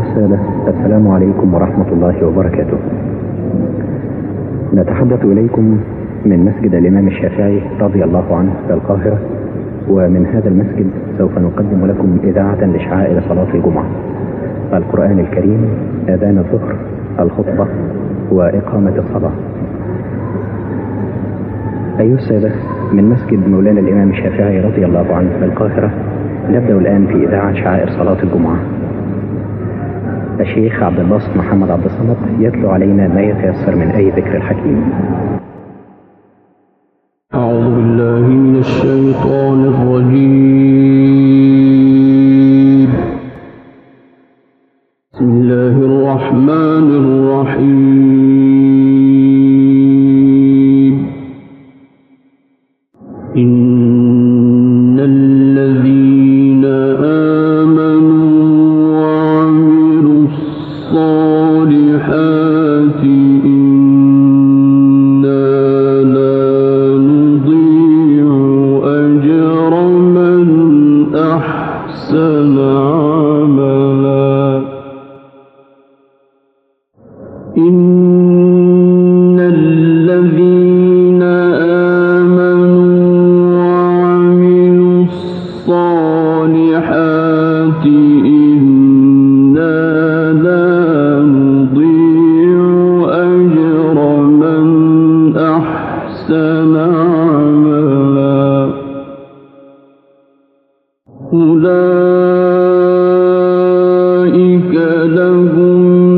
أيها السادة، السلام عليكم ورحمة الله وبركاته. نتحدث إليكم من مسجد الإمام الشافعي رضي الله عنه في القاهرة، ومن هذا المسجد سوف نقدم لكم إذاعة لشعائر صلاة الجمعة: القرآن الكريم، أذان الظهر، الخطبة، وإقامة الصلاة. أيها السادة، من مسجد مولانا الإمام الشافعي رضي الله عنه في القاهرة نبدأ الآن في إذاعة شعائر صلاة الجمعة. الشيخ عبد الباسط محمد عبد الصمد يتلو علينا ما يتيسر من أي ذكر الحكيم. أعوذ بالله من الشيطان الرجيم. بسم الله الرحمن الرحيم. إن الذين آمنوا وعملوا الصالحات إنا لا نضيع أجر من أحسن عملا. إن الذين آمنوا وعملوا الصالحات إنا لا نضيع أجر من أحسن عملا. أولئك لهم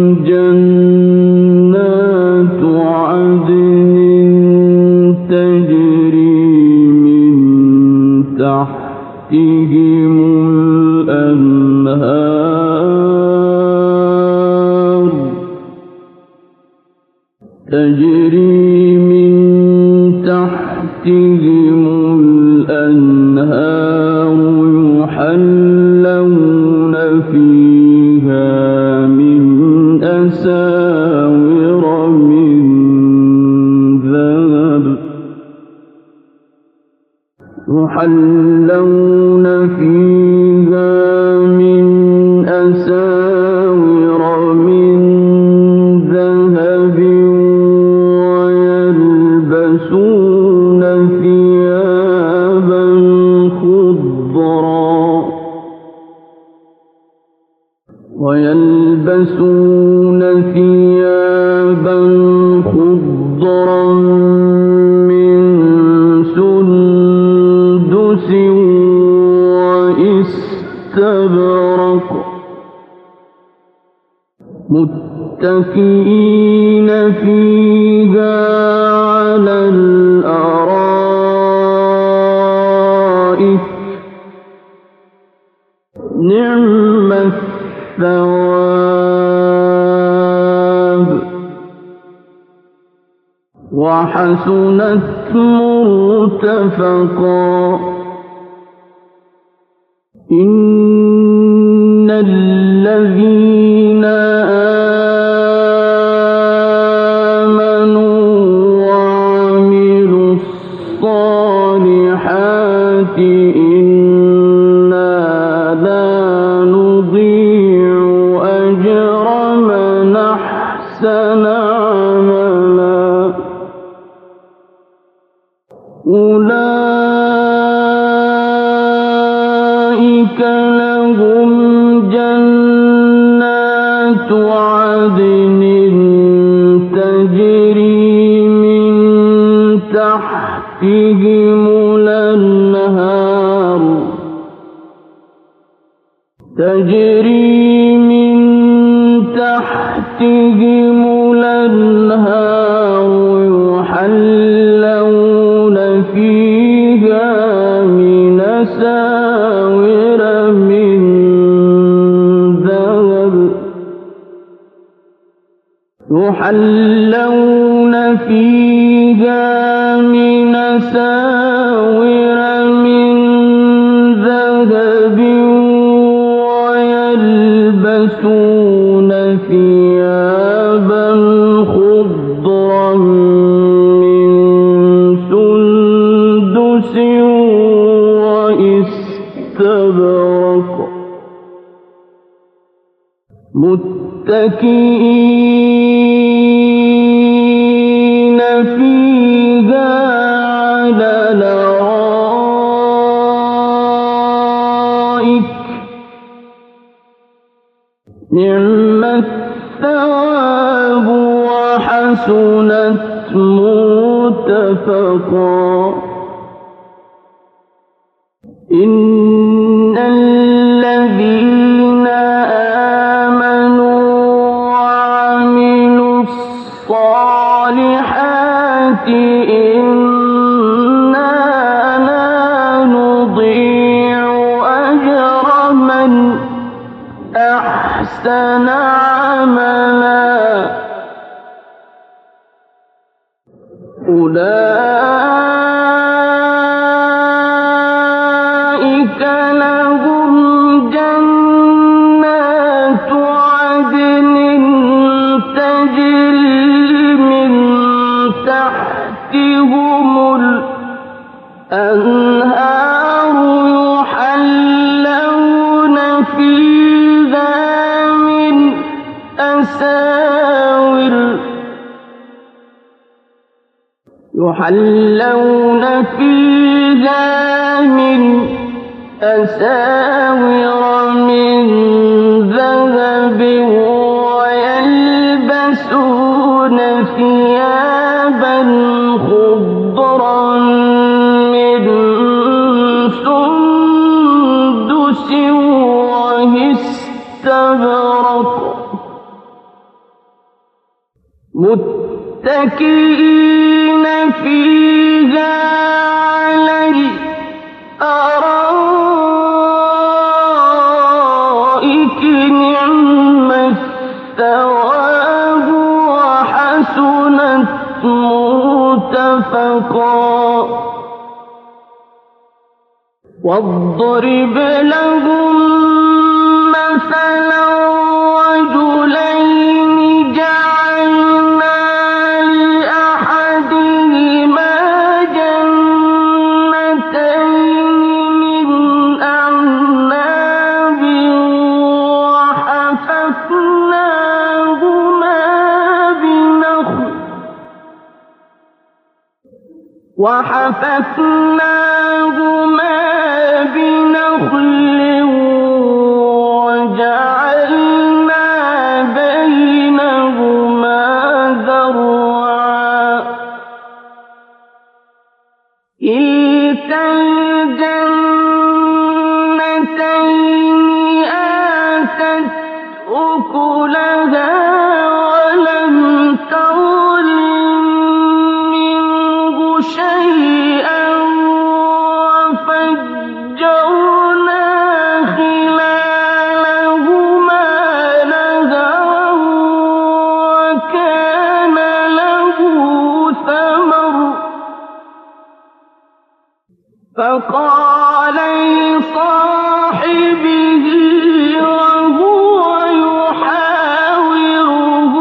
جنات عدن تجري من تحتهم الأنهار يحلون فيها من أساور من ذهب يحلون فيها من أساور من ذهب ويلبسون ثيابا خضرا من سندس واستبرق متكئين فيها على الأرائك نعم الثواب وحسنت مرتفقا. إن الذين آمنوا وعملوا الصالحات إنا لا نضيع أجر من أحسن عملا. أولئك لهم جنات عدن تجري من تحتهم الأنهار يحلون فيها من أساور من ذهب يحلون فيها من أساور من ذهب ويلبسون ثيابا خضرا من سندس واستبرق متكئين فيها على الأرائك نعم الثواب وحسنت مرتفقا إن الذين آمنوا وعملوا الصالحات إنا لا نضيع أجر من أحسن عملا أولئك لهم جنات عدن تجري من تحتهم الأنهار يحلون فيها من أساور من ذهب ويلبسون ثيابا خضرا من سندس واستبرق متكئين فيها على الأرائك نعم الثواب وحسنت مرتفقا واضرب لهم مثلا رجلين جعلنا لأحدهما جنتين من أعناب وحففناهما بنخل وجعلنا بينهما زرعا كلتا الجنتين آتت أكلها ولم تظلم منه شيئا وفجرنا خلالهما نهرا وكان له ثمر فقال لصاحبه وهو يحاوره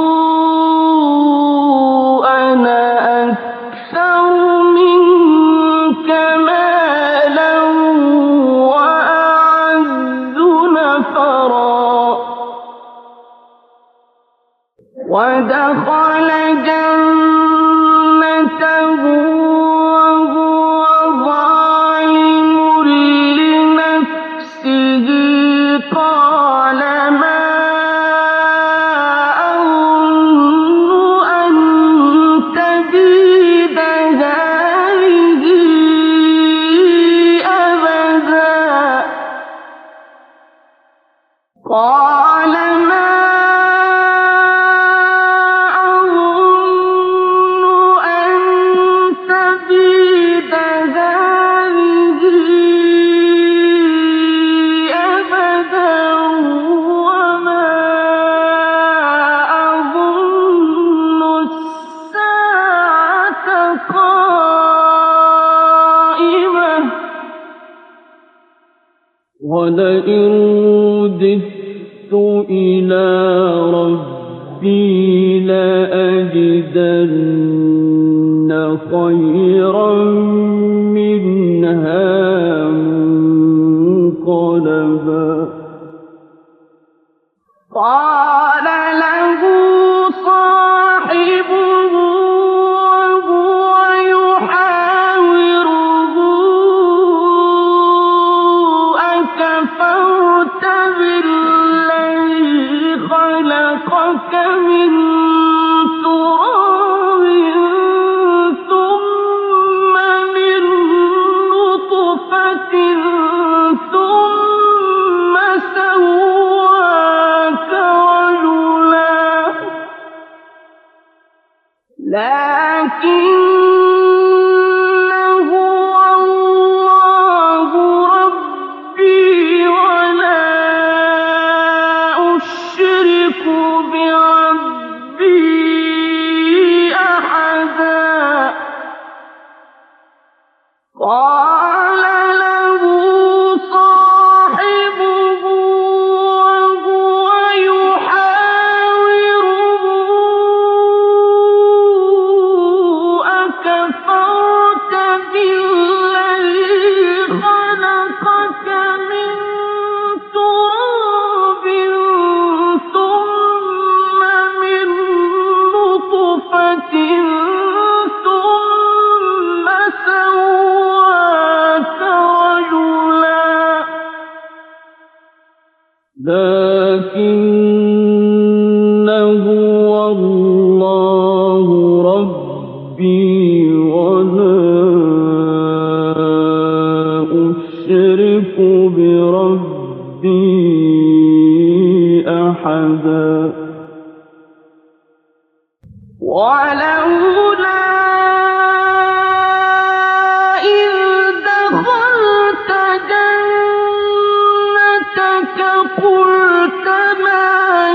أنا أكثر منك مالا وأعز نفرا ودخل جنته وهو ظالم لنفسه قال ما أظن أن تبيد هذه أبدا قال ما أظن أن تبيد هذه أبدا وما أظن الساعة قائمة ولئن رددت إلى ربي لأجدن خيرا منها منقلبا قال له صاحبه وهو يحاوره أكفرت بالذي خلقك من تراب ثم من نطفة ثم سواك رجلا لكن هو الله ربي ولا أشرك بربي أحدا قال له صاحبه وهو يحاوره أكفرت بالذي خلقك من تراب ثم من نطفة ثم سواك رجلا لكن هو الله ربي ولا أشرك بربي أحدا ولولا إذ دخلت جنتك قلت ما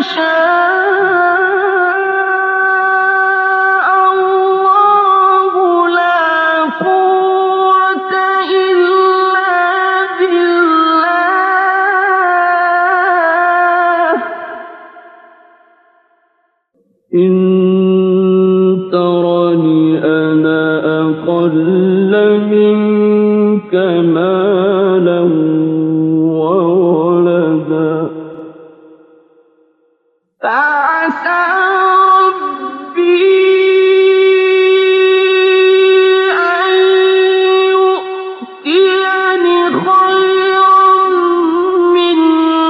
شاء الله لا قوة إلا بالله إن ترني أنا أقل منك مالا وولدا فعسى ربي أن يؤتيني خيرا من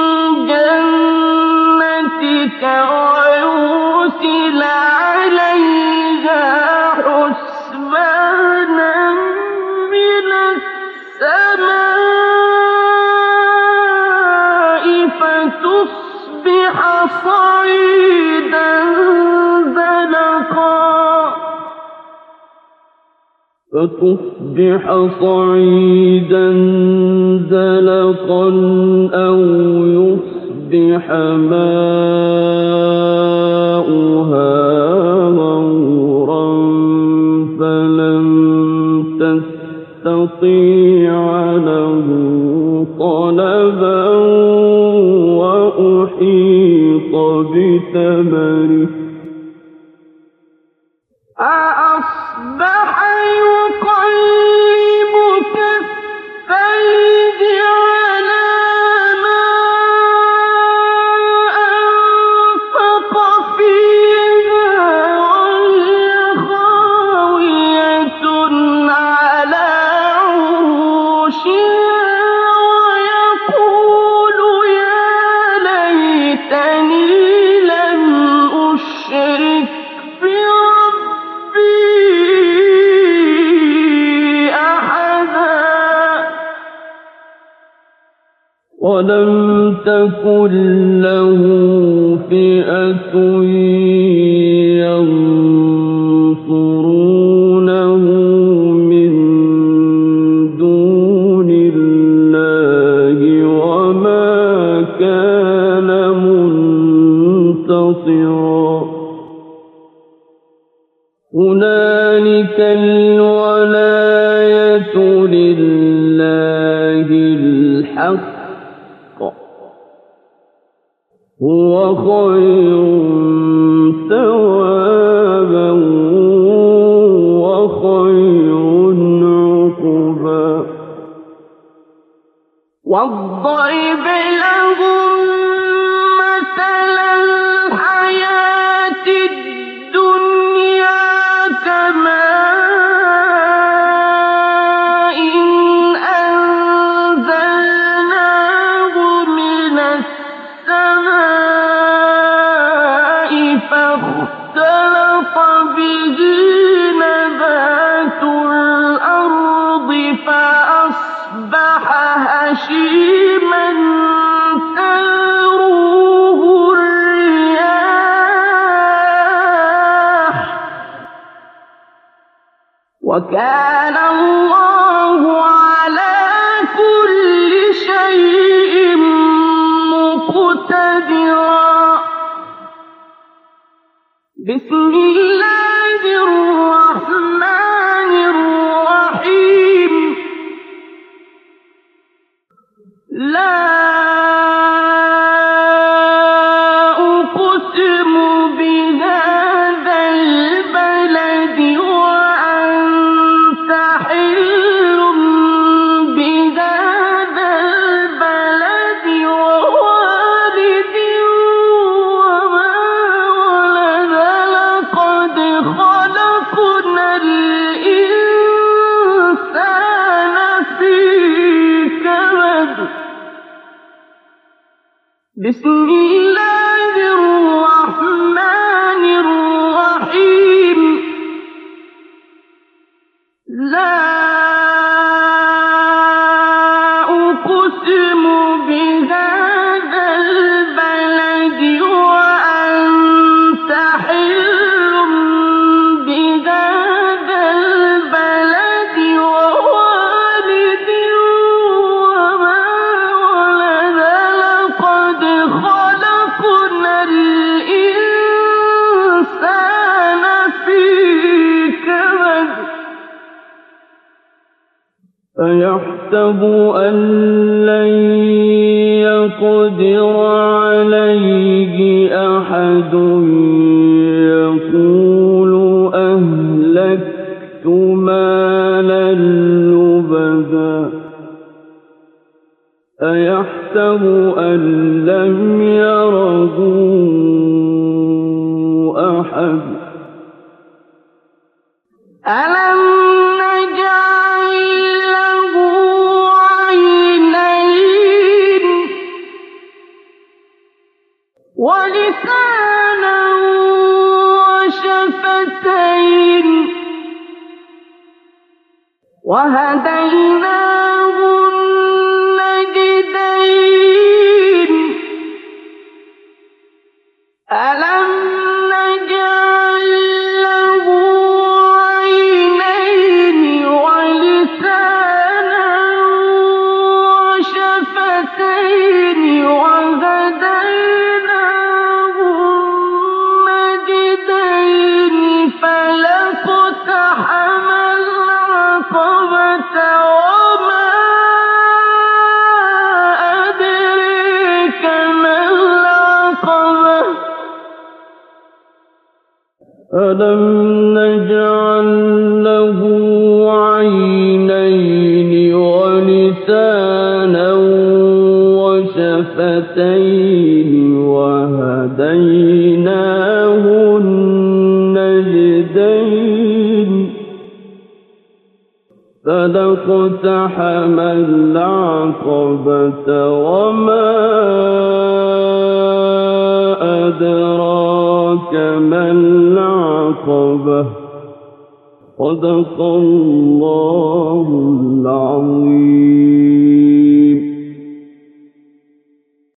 جنتك ويرسل عليها حسبانا من السماء فتصبح صعيدا زلقا أو يصبح ماؤها غورا فلن تستطيع له طلبا وأحيط بثمره أصبح يقلب كفيه على ما أنفق فيها وهي خاوية على عروشها ويقول يا ليتني لم أشرك ولم تكن له فئة ينصرونه من دون الله وما كان منتصرا هنالك الولاية لله الحق هو خير ثوابا وخير عقبا واضرب لهم مثلا وكان الله على كل شيء مقتدرا. بسم الله الرحمن الرحيم. لا أقسم بهذا البلد وأنت حل بهذا البلد ووالد وما ولد. لقد خلقنا الإنسان في كبد. بسم الله الرحمن الرحيم. لا أقسم بهذا البلد وأنت حل بهذا البلد ووالد وما ولد. لقد خلقنا الإنسان في كبد. أيحسب أن لن يقدر عليه أحد. يقول أهلكت مالا لبدا. أيحسب أن لم يره أحد. ألم نجعل له عينين ولسانا وشفتين وهديناه النجدين. ألم نجعل له عينين ولسانا وشفتين وهديناه النجدين. فلاقتحم العقبة وما أدريك ما العقبة. ألم نجعل له عينين ولسانا وشفتين وهديناه النجدين. فلاقتحم العقبة وما أدراك ما العقبة. صدق الله العظيم.